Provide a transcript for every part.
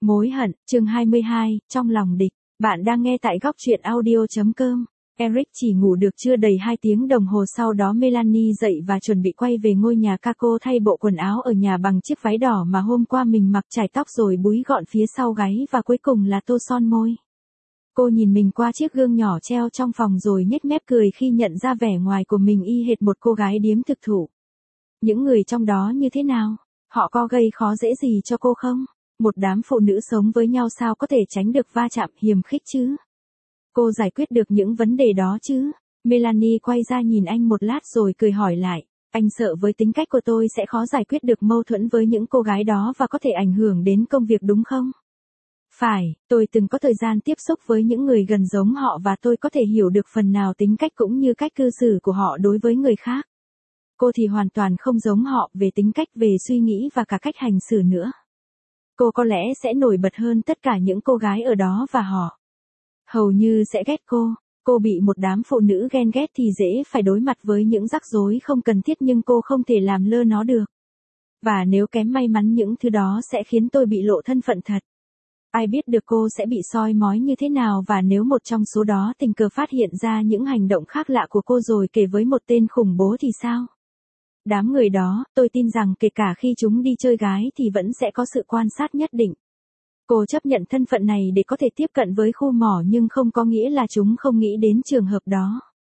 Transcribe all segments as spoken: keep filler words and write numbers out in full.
Mối hận, chương hai mươi hai, trong lòng địch. Bạn đang nghe tại góc truyện audio.com. Eric chỉ ngủ được chưa đầy hai tiếng đồng hồ, sau đó Melanie dậy và chuẩn bị quay về ngôi nhà Kako thay bộ quần áo ở nhà bằng chiếc váy đỏ mà hôm qua mình mặc, chải tóc rồi búi gọn phía sau gáy và cuối cùng là tô son môi. Cô nhìn mình qua chiếc gương nhỏ treo trong phòng rồi nhếch mép cười khi nhận ra vẻ ngoài của mình y hệt một cô gái điếm thực thụ. Những người trong đó như thế nào? Họ có gây khó dễ gì cho cô không? Một đám phụ nữ sống với nhau sao có thể tránh được va chạm hiềm khích chứ? Cô giải quyết được những vấn đề đó chứ? Melanie quay ra nhìn anh một lát rồi cười hỏi lại. Anh sợ với tính cách của tôi sẽ khó giải quyết được mâu thuẫn với những cô gái đó và có thể ảnh hưởng đến công việc đúng không? Phải, tôi từng có thời gian tiếp xúc với những người gần giống họ và tôi có thể hiểu được phần nào tính cách cũng như cách cư xử của họ đối với người khác. Cô thì hoàn toàn không giống họ về tính cách, về suy nghĩ và cả cách hành xử nữa. Cô có lẽ sẽ nổi bật hơn tất cả những cô gái ở đó và họ hầu như sẽ ghét cô. Cô bị một đám phụ nữ ghen ghét thì dễ phải đối mặt với những rắc rối không cần thiết, nhưng cô không thể làm lơ nó được. Và nếu kém may mắn những thứ đó sẽ khiến tôi bị lộ thân phận thật. Ai biết được cô sẽ bị soi mói như thế nào, và nếu một trong số đó tình cờ phát hiện ra những hành động khác lạ của cô rồi kể với một tên khủng bố thì sao? Đám người đó, tôi tin rằng kể cả khi chúng đi chơi gái thì vẫn sẽ có sự quan sát nhất định. Cô chấp nhận thân phận này để có thể tiếp cận với khu mỏ, nhưng không có nghĩa là chúng không nghĩ đến trường hợp đó.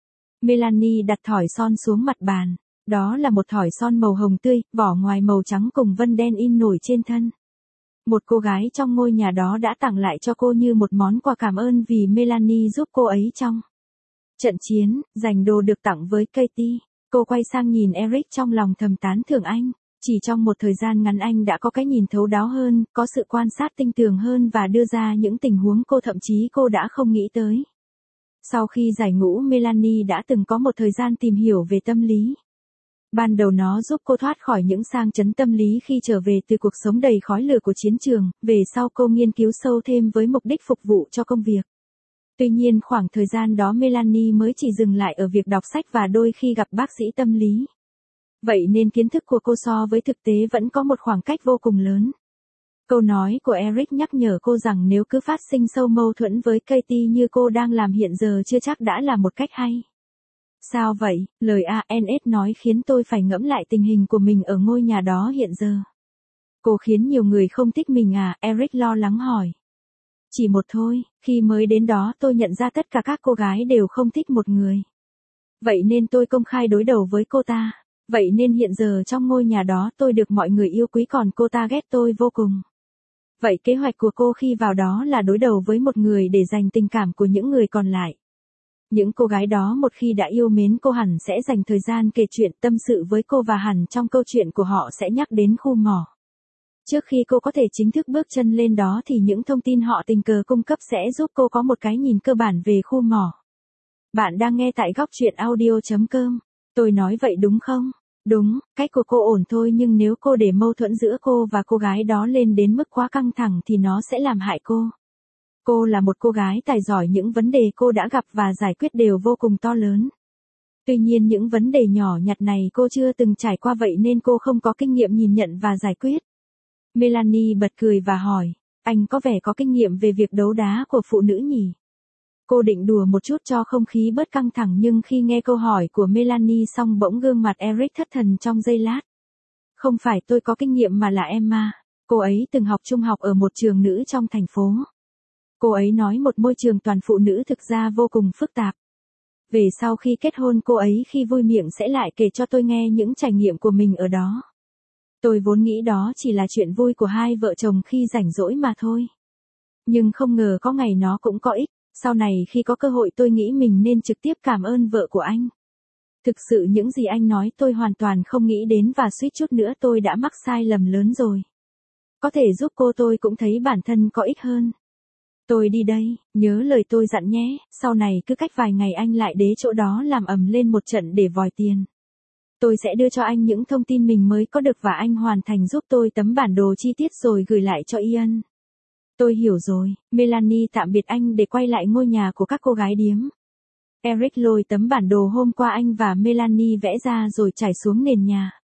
Melanie đặt thỏi son xuống mặt bàn. Đó là một thỏi son màu hồng tươi, vỏ ngoài màu trắng cùng vân đen in nổi trên thân. Một cô gái trong ngôi nhà đó đã tặng lại cho cô như một món quà cảm ơn vì Melanie giúp cô ấy trong trận chiến, giành đồ được tặng với Katie. Cô quay sang nhìn Eric trong lòng thầm tán thưởng anh. Chỉ trong một thời gian ngắn anh đã có cái nhìn thấu đáo hơn, có sự quan sát tinh tường hơn và đưa ra những tình huống cô thậm chí cô đã không nghĩ tới. Sau khi giải ngũ, Melanie đã từng có một thời gian tìm hiểu về tâm lý. Ban đầu nó giúp cô thoát khỏi những sang chấn tâm lý khi trở về từ cuộc sống đầy khói lửa của chiến trường. Về sau cô nghiên cứu sâu thêm với mục đích phục vụ cho công việc. Tuy nhiên khoảng thời gian đó Melanie mới chỉ dừng lại ở việc đọc sách và đôi khi gặp bác sĩ tâm lý. Vậy nên kiến thức của cô so với thực tế vẫn có một khoảng cách vô cùng lớn. Câu nói của Eric nhắc nhở cô rằng nếu cứ phát sinh sâu mâu thuẫn với Katie như cô đang làm hiện giờ chưa chắc đã là một cách hay. Sao vậy? Lời a en ét nói khiến tôi phải ngẫm lại tình hình của mình ở ngôi nhà đó hiện giờ. Cô khiến nhiều người không thích mình à? Eric lo lắng hỏi. Chỉ một thôi, khi mới đến đó tôi nhận ra tất cả các cô gái đều không thích một người. Vậy nên tôi công khai đối đầu với cô ta. Vậy nên hiện giờ trong ngôi nhà đó tôi được mọi người yêu quý còn cô ta ghét tôi vô cùng. Vậy kế hoạch của cô khi vào đó là đối đầu với một người để giành tình cảm của những người còn lại. Những cô gái đó một khi đã yêu mến cô hẳn sẽ dành thời gian kể chuyện tâm sự với cô, và hẳn trong câu chuyện của họ sẽ nhắc đến khu mỏ. Trước khi cô có thể chính thức bước chân lên đó thì những thông tin họ tình cờ cung cấp sẽ giúp cô có một cái nhìn cơ bản về khu mỏ. Bạn đang nghe tại góc truyện audio.com. Tôi nói vậy đúng không? Đúng, cách của cô ổn thôi, nhưng nếu cô để mâu thuẫn giữa cô và cô gái đó lên đến mức quá căng thẳng thì nó sẽ làm hại cô. Cô là một cô gái tài giỏi, những vấn đề cô đã gặp và giải quyết đều vô cùng to lớn. Tuy nhiên những vấn đề nhỏ nhặt này cô chưa từng trải qua, vậy nên cô không có kinh nghiệm nhìn nhận và giải quyết. Melanie bật cười và hỏi, anh có vẻ có kinh nghiệm về việc đấu đá của phụ nữ nhỉ? Cô định đùa một chút cho không khí bớt căng thẳng, nhưng khi nghe câu hỏi của Melanie xong bỗng gương mặt Eric thất thần trong giây lát. Không phải tôi có kinh nghiệm mà là Emma. Cô ấy từng học trung học ở một trường nữ trong thành phố. Cô ấy nói một môi trường toàn phụ nữ thực ra vô cùng phức tạp. Về sau khi kết hôn, cô ấy khi vui miệng sẽ lại kể cho tôi nghe những trải nghiệm của mình ở đó. Tôi vốn nghĩ đó chỉ là chuyện vui của hai vợ chồng khi rảnh rỗi mà thôi. Nhưng không ngờ có ngày nó cũng có ích. Sau này khi có cơ hội tôi nghĩ mình nên trực tiếp cảm ơn vợ của anh. Thực sự những gì anh nói tôi hoàn toàn không nghĩ đến, và suýt chút nữa tôi đã mắc sai lầm lớn rồi. Có thể giúp cô tôi cũng thấy bản thân có ích hơn. Tôi đi đây, nhớ lời tôi dặn nhé, sau này cứ cách vài ngày anh lại đến chỗ đó làm ầm lên một trận để vòi tiền. Tôi sẽ đưa cho anh những thông tin mình mới có được và anh hoàn thành giúp tôi tấm bản đồ chi tiết rồi gửi lại cho Ian. Tôi hiểu rồi. Melanie tạm biệt anh để quay lại ngôi nhà của các cô gái điếm. Eric lôi tấm bản đồ hôm qua anh và Melanie vẽ ra rồi trải xuống nền nhà.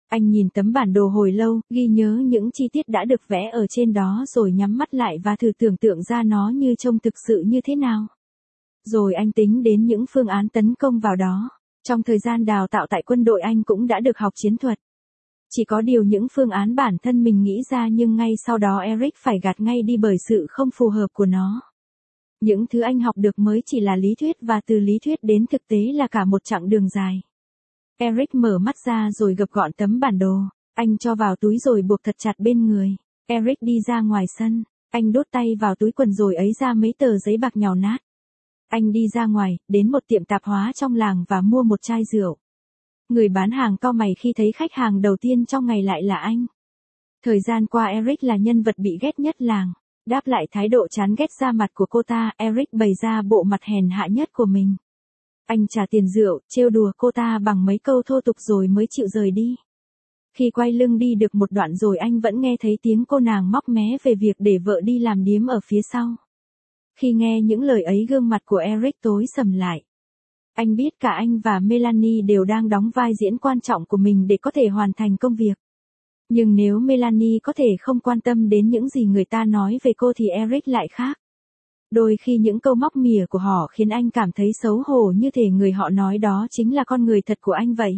Anh nhìn tấm bản đồ hồi lâu, ghi nhớ những chi tiết đã được vẽ ở trên đó rồi nhắm mắt lại và thử tưởng tượng ra nó như trông thực sự như thế nào. Rồi anh tính đến những phương án tấn công vào đó. Trong thời gian đào tạo tại quân đội anh cũng đã được học chiến thuật. Chỉ có điều những phương án bản thân mình nghĩ ra nhưng ngay sau đó Eric phải gạt ngay đi bởi sự không phù hợp của nó. Những thứ anh học được mới chỉ là lý thuyết và từ lý thuyết đến thực tế là cả một chặng đường dài. Eric mở mắt ra rồi gập gọn tấm bản đồ. Anh cho vào túi rồi buộc thật chặt bên người. Eric đi ra ngoài sân. Anh đút tay vào túi quần rồi ấy ra mấy tờ giấy bạc nhàu nát. Anh đi ra ngoài, đến một tiệm tạp hóa trong làng và mua một chai rượu. Người bán hàng cau mày khi thấy khách hàng đầu tiên trong ngày lại là anh. Thời gian qua Eric là nhân vật bị ghét nhất làng. Đáp lại thái độ chán ghét ra mặt của cô ta, Eric bày ra bộ mặt hèn hạ nhất của mình. Anh trả tiền rượu, trêu đùa cô ta bằng mấy câu thô tục rồi mới chịu rời đi. Khi quay lưng đi được một đoạn rồi anh vẫn nghe thấy tiếng cô nàng móc mé về việc để vợ đi làm điếm ở phía sau. Khi nghe những lời ấy gương mặt của Eric tối sầm lại. Anh biết cả anh và Melanie đều đang đóng vai diễn quan trọng của mình để có thể hoàn thành công việc. Nhưng nếu Melanie có thể không quan tâm đến những gì người ta nói về cô thì Eric lại khác. Đôi khi những câu móc mỉa của họ khiến anh cảm thấy xấu hổ như thể người họ nói đó chính là con người thật của anh vậy.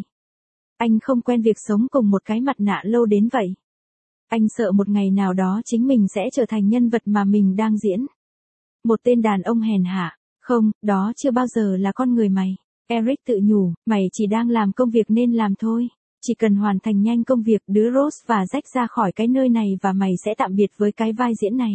Anh không quen việc sống cùng một cái mặt nạ lâu đến vậy. Anh sợ một ngày nào đó chính mình sẽ trở thành nhân vật mà mình đang diễn. Một tên đàn ông hèn hạ. Không, đó chưa bao giờ là con người mày. Eric tự nhủ, mày chỉ đang làm công việc nên làm thôi. Chỉ cần hoàn thành nhanh công việc đứa Rose và Jack ra khỏi cái nơi này và mày sẽ tạm biệt với cái vai diễn này.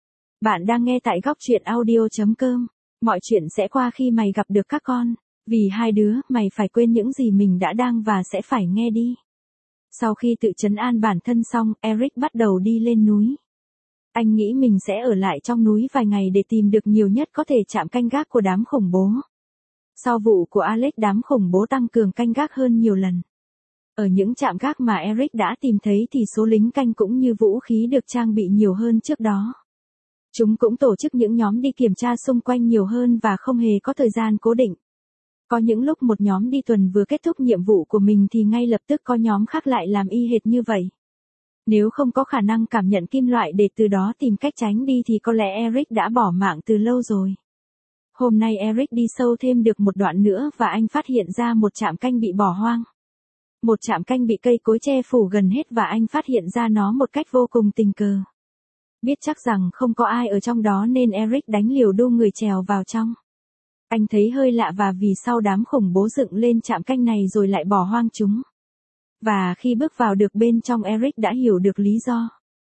Bạn đang nghe tại góc truyện audio chấm com. Mọi chuyện sẽ qua khi mày gặp được các con. Vì hai đứa, mày phải quên những gì mình đã đang và sẽ phải nghe đi. Sau khi tự trấn an bản thân xong, Eric bắt đầu đi lên núi. Anh nghĩ mình sẽ ở lại trong núi vài ngày để tìm được nhiều nhất có thể trạm canh gác của đám khủng bố. Sau vụ của Alex, đám khủng bố tăng cường canh gác hơn nhiều lần. Ở những trạm gác mà Eric đã tìm thấy thì số lính canh cũng như vũ khí được trang bị nhiều hơn trước đó. Chúng cũng tổ chức những nhóm đi kiểm tra xung quanh nhiều hơn và không hề có thời gian cố định. Có những lúc một nhóm đi tuần vừa kết thúc nhiệm vụ của mình thì ngay lập tức có nhóm khác lại làm y hệt như vậy. Nếu không có khả năng cảm nhận kim loại để từ đó tìm cách tránh đi thì có lẽ Eric đã bỏ mạng từ lâu rồi. Hôm nay Eric đi sâu thêm được một đoạn nữa và anh phát hiện ra một trạm canh bị bỏ hoang. Một trạm canh bị cây cối che phủ gần hết và anh phát hiện ra nó một cách vô cùng tình cờ. Biết chắc rằng không có ai ở trong đó nên Eric đánh liều đu người trèo vào trong. Anh thấy hơi lạ và vì sao đám khủng bố dựng lên trạm canh này rồi lại bỏ hoang chúng. Và khi bước vào được bên trong Eric đã hiểu được lý do.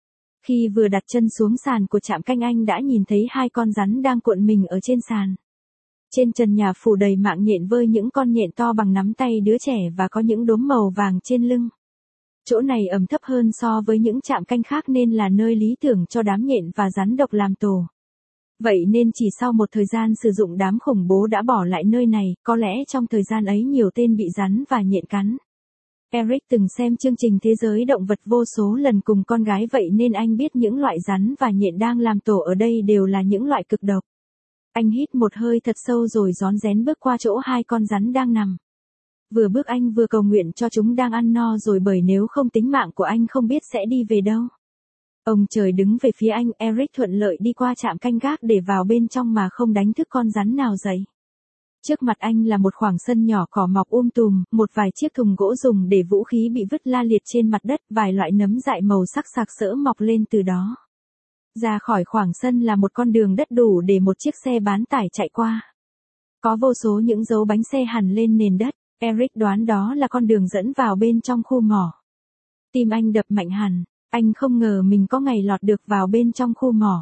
Khi vừa đặt chân xuống sàn của trạm canh anh đã nhìn thấy hai con rắn đang cuộn mình ở trên sàn. Trên trần nhà phủ đầy mạng nhện với những con nhện to bằng nắm tay đứa trẻ và có những đốm màu vàng trên lưng. Chỗ này ẩm thấp hơn so với những trạm canh khác nên là nơi lý tưởng cho đám nhện và rắn độc làm tổ. Vậy nên chỉ sau một thời gian sử dụng đám khủng bố đã bỏ lại nơi này, có lẽ trong thời gian ấy nhiều tên bị rắn và nhện cắn. Eric từng xem chương trình Thế giới động vật vô số lần cùng con gái vậy nên anh biết những loại rắn và nhện đang làm tổ ở đây đều là những loại cực độc. Anh hít một hơi thật sâu rồi rón rén bước qua chỗ hai con rắn đang nằm. Vừa bước anh vừa cầu nguyện cho chúng đang ăn no rồi bởi nếu không tính mạng của anh không biết sẽ đi về đâu. Ông trời đứng về phía anh, Eric thuận lợi đi qua trạm canh gác để vào bên trong mà không đánh thức con rắn nào dậy. Trước mặt anh là một khoảng sân nhỏ cỏ mọc um tùm, một vài chiếc thùng gỗ dùng để vũ khí bị vứt la liệt trên mặt đất, vài loại nấm dại màu sắc sặc sỡ mọc lên từ đó. Ra khỏi khoảng sân là một con đường đất đủ để một chiếc xe bán tải chạy qua. Có vô số những dấu bánh xe hằn lên nền đất, Eric đoán đó là con đường dẫn vào bên trong khu mỏ. Tim anh đập mạnh hẳn, anh không ngờ mình có ngày lọt được vào bên trong khu mỏ.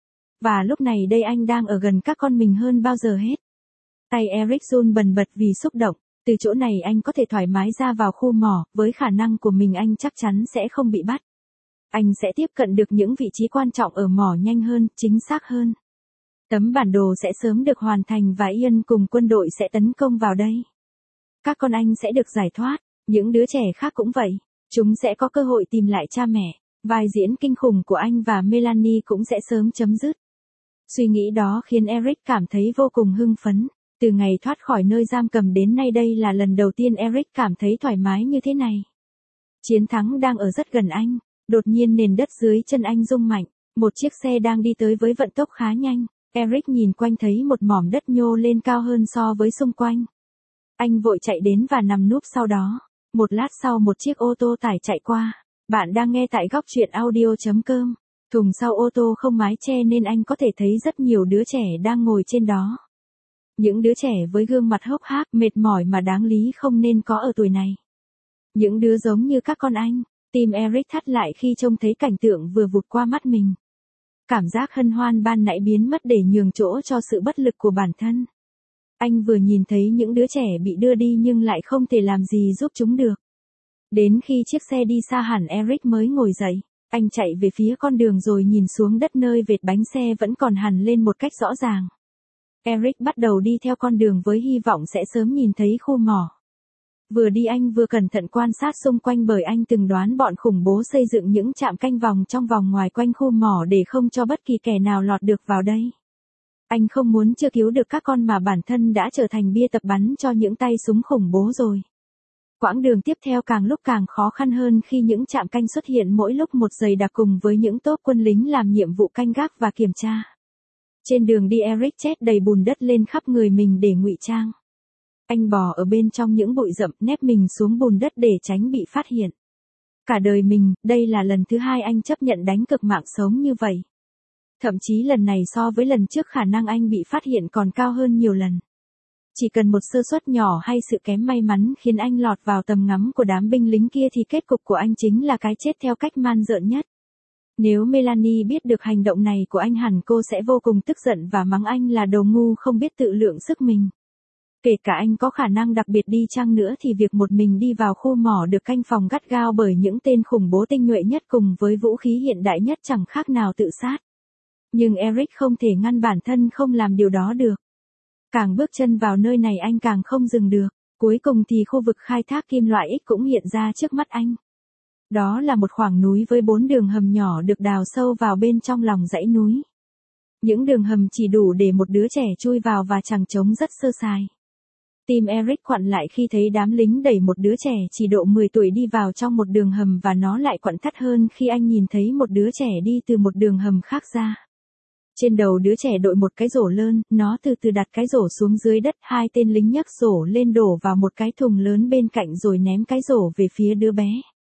Và lúc này đây anh đang ở gần các con mình hơn bao giờ hết. Tay Eric run bần bật vì xúc động, từ chỗ này anh có thể thoải mái ra vào khu mỏ, với khả năng của mình anh chắc chắn sẽ không bị bắt. Anh sẽ tiếp cận được những vị trí quan trọng ở mỏ nhanh hơn, chính xác hơn. Tấm bản đồ sẽ sớm được hoàn thành và Ian cùng quân đội sẽ tấn công vào đây. Các con anh sẽ được giải thoát, những đứa trẻ khác cũng vậy. Chúng sẽ có cơ hội tìm lại cha mẹ. Vai diễn kinh khủng của anh và Melanie cũng sẽ sớm chấm dứt. Suy nghĩ đó khiến Eric cảm thấy vô cùng hưng phấn. Từ ngày thoát khỏi nơi giam cầm đến nay đây là lần đầu tiên Eric cảm thấy thoải mái như thế này. Chiến thắng đang ở rất gần anh. Đột nhiên nền đất dưới chân anh rung mạnh. Một chiếc xe đang đi tới với vận tốc khá nhanh. Eric nhìn quanh thấy một mỏm đất nhô lên cao hơn so với xung quanh. Anh vội chạy đến và nằm núp sau đó. Một lát sau một chiếc ô tô tải chạy qua. Bạn đang nghe tại góc truyện audio chấm com. Thùng sau ô tô không mái che nên anh có thể thấy rất nhiều đứa trẻ đang ngồi trên đó. Những đứa trẻ với gương mặt hốc hác, mệt mỏi mà đáng lý không nên có ở tuổi này. Những đứa giống như các con anh. Tim Eric thắt lại khi trông thấy cảnh tượng vừa vụt qua mắt mình. Cảm giác hân hoan ban nãy biến mất để nhường chỗ cho sự bất lực của bản thân. Anh vừa nhìn thấy những đứa trẻ bị đưa đi nhưng lại không thể làm gì giúp chúng được. Đến khi chiếc xe đi xa hẳn Eric mới ngồi dậy. Anh chạy về phía con đường rồi nhìn xuống đất nơi vệt bánh xe vẫn còn hằn lên một cách rõ ràng. Eric bắt đầu đi theo con đường với hy vọng sẽ sớm nhìn thấy khu mỏ. Vừa đi anh vừa cẩn thận quan sát xung quanh bởi anh từng đoán bọn khủng bố xây dựng những trạm canh vòng trong vòng ngoài quanh khu mỏ để không cho bất kỳ kẻ nào lọt được vào đây. Anh không muốn chưa cứu được các con mà bản thân đã trở thành bia tập bắn cho những tay súng khủng bố rồi. Quãng đường tiếp theo càng lúc càng khó khăn hơn khi những trạm canh xuất hiện mỗi lúc một dày đặc cùng với những tốp quân lính làm nhiệm vụ canh gác và kiểm tra. Trên đường đi Eric chét đầy bùn đất lên khắp người mình để ngụy trang. Anh bò ở bên trong những bụi rậm nép mình xuống bùn đất để tránh bị phát hiện. Cả đời mình, đây là lần thứ hai anh chấp nhận đánh cược mạng sống như vậy. Thậm chí lần này so với lần trước khả năng anh bị phát hiện còn cao hơn nhiều lần. Chỉ cần một sơ suất nhỏ hay sự kém may mắn khiến anh lọt vào tầm ngắm của đám binh lính kia thì kết cục của anh chính là cái chết theo cách man rợn nhất. Nếu Melanie biết được hành động này của anh hẳn cô sẽ vô cùng tức giận và mắng anh là đồ ngu không biết tự lượng sức mình. Kể cả anh có khả năng đặc biệt đi chăng nữa thì việc một mình đi vào khu mỏ được canh phòng gắt gao bởi những tên khủng bố tinh nhuệ nhất cùng với vũ khí hiện đại nhất chẳng khác nào tự sát. Nhưng Eric không thể ngăn bản thân không làm điều đó được. Càng bước chân vào nơi này anh càng không dừng được. Cuối cùng thì khu vực khai thác kim loại X cũng hiện ra trước mắt anh. Đó là một khoảng núi với bốn đường hầm nhỏ được đào sâu vào bên trong lòng dãy núi. Những đường hầm chỉ đủ để một đứa trẻ chui vào và chẳng trống rất sơ sài. Tim Eric quặn lại khi thấy đám lính đẩy một đứa trẻ chỉ độ mười tuổi đi vào trong một đường hầm và nó lại quặn thắt hơn khi anh nhìn thấy một đứa trẻ đi từ một đường hầm khác ra. Trên đầu đứa trẻ đội một cái rổ lớn, nó từ từ đặt cái rổ xuống dưới đất, hai tên lính nhấc rổ lên đổ vào một cái thùng lớn bên cạnh rồi ném cái rổ về phía đứa bé.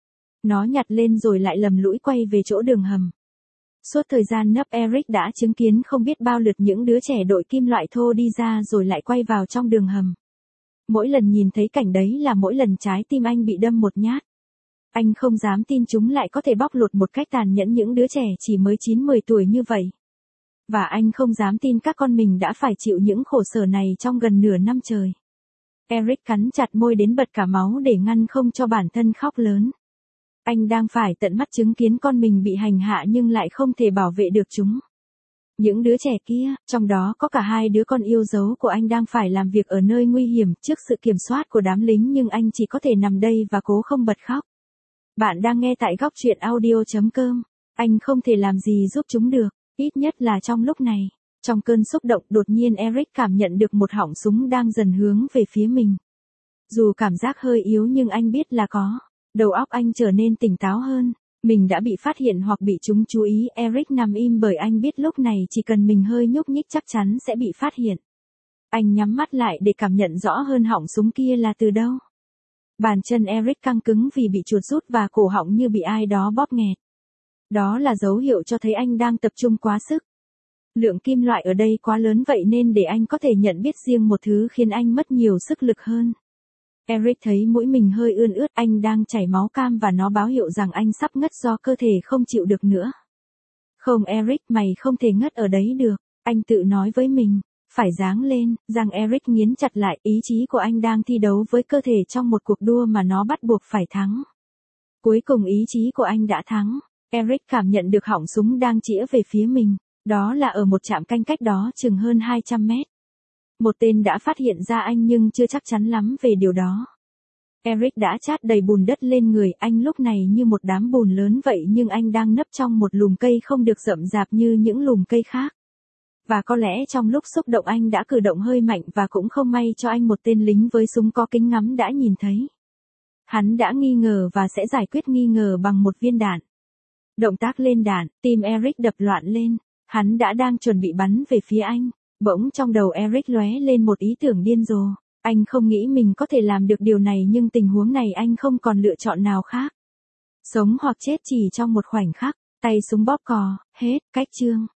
Nó nhặt lên rồi lại lầm lũi quay về chỗ đường hầm. Suốt thời gian nấp Eric đã chứng kiến không biết bao lượt những đứa trẻ đội kim loại thô đi ra rồi lại quay vào trong đường hầm. Mỗi lần nhìn thấy cảnh đấy là mỗi lần trái tim anh bị đâm một nhát. Anh không dám tin chúng lại có thể bóc lột một cách tàn nhẫn những đứa trẻ chỉ mới chín mười tuổi như vậy. Và anh không dám tin các con mình đã phải chịu những khổ sở này trong gần nửa năm trời. Eric cắn chặt môi đến bật cả máu để ngăn không cho bản thân khóc lớn. Anh đang phải tận mắt chứng kiến con mình bị hành hạ nhưng lại không thể bảo vệ được chúng. Những đứa trẻ kia, trong đó có cả hai đứa con yêu dấu của anh đang phải làm việc ở nơi nguy hiểm trước sự kiểm soát của đám lính nhưng anh chỉ có thể nằm đây và cố không bật khóc. Bạn đang nghe tại góc truyện audio chấm com. Anh không thể làm gì giúp chúng được, ít nhất là trong lúc này. Trong cơn xúc động đột nhiên Eric cảm nhận được một họng súng đang dần hướng về phía mình. Dù cảm giác hơi yếu nhưng anh biết là có. Đầu óc anh trở nên tỉnh táo hơn. Mình đã bị phát hiện hoặc bị chúng chú ý. Eric nằm im bởi anh biết lúc này chỉ cần mình hơi nhúc nhích chắc chắn sẽ bị phát hiện. Anh nhắm mắt lại để cảm nhận rõ hơn họng súng kia là từ đâu. Bàn chân Eric căng cứng vì bị chuột rút và cổ họng như bị ai đó bóp nghẹt. Đó là dấu hiệu cho thấy anh đang tập trung quá sức. Lượng kim loại ở đây quá lớn vậy nên để anh có thể nhận biết riêng một thứ khiến anh mất nhiều sức lực hơn. Eric thấy mũi mình hơi ươn ướt, anh đang chảy máu cam và nó báo hiệu rằng anh sắp ngất do cơ thể không chịu được nữa. Không Eric, mày không thể ngất ở đấy được, anh tự nói với mình, phải giáng lên, răng Eric nghiến chặt lại, ý chí của anh đang thi đấu với cơ thể trong một cuộc đua mà nó bắt buộc phải thắng. Cuối cùng ý chí của anh đã thắng, Eric cảm nhận được họng súng đang chĩa về phía mình, đó là ở một trạm canh cách đó chừng hơn hai trăm mét. Một tên đã phát hiện ra anh nhưng chưa chắc chắn lắm về điều đó. Eric đã chát đầy bùn đất lên người anh lúc này như một đám bùn lớn vậy nhưng anh đang nấp trong một lùm cây không được rậm rạp như những lùm cây khác. Và có lẽ trong lúc xúc động anh đã cử động hơi mạnh và cũng không may cho anh một tên lính với súng có kính ngắm đã nhìn thấy. Hắn đã nghi ngờ và sẽ giải quyết nghi ngờ bằng một viên đạn. Động tác lên đạn, tim Eric đập loạn lên. Hắn đã đang chuẩn bị bắn về phía anh. Bỗng trong đầu Eric lóe lên một ý tưởng điên rồ. Anh không nghĩ mình có thể làm được điều này nhưng tình huống này anh không còn lựa chọn nào khác. Sống hoặc chết chỉ trong một khoảnh khắc, tay súng bóp cò, hết, cách chương.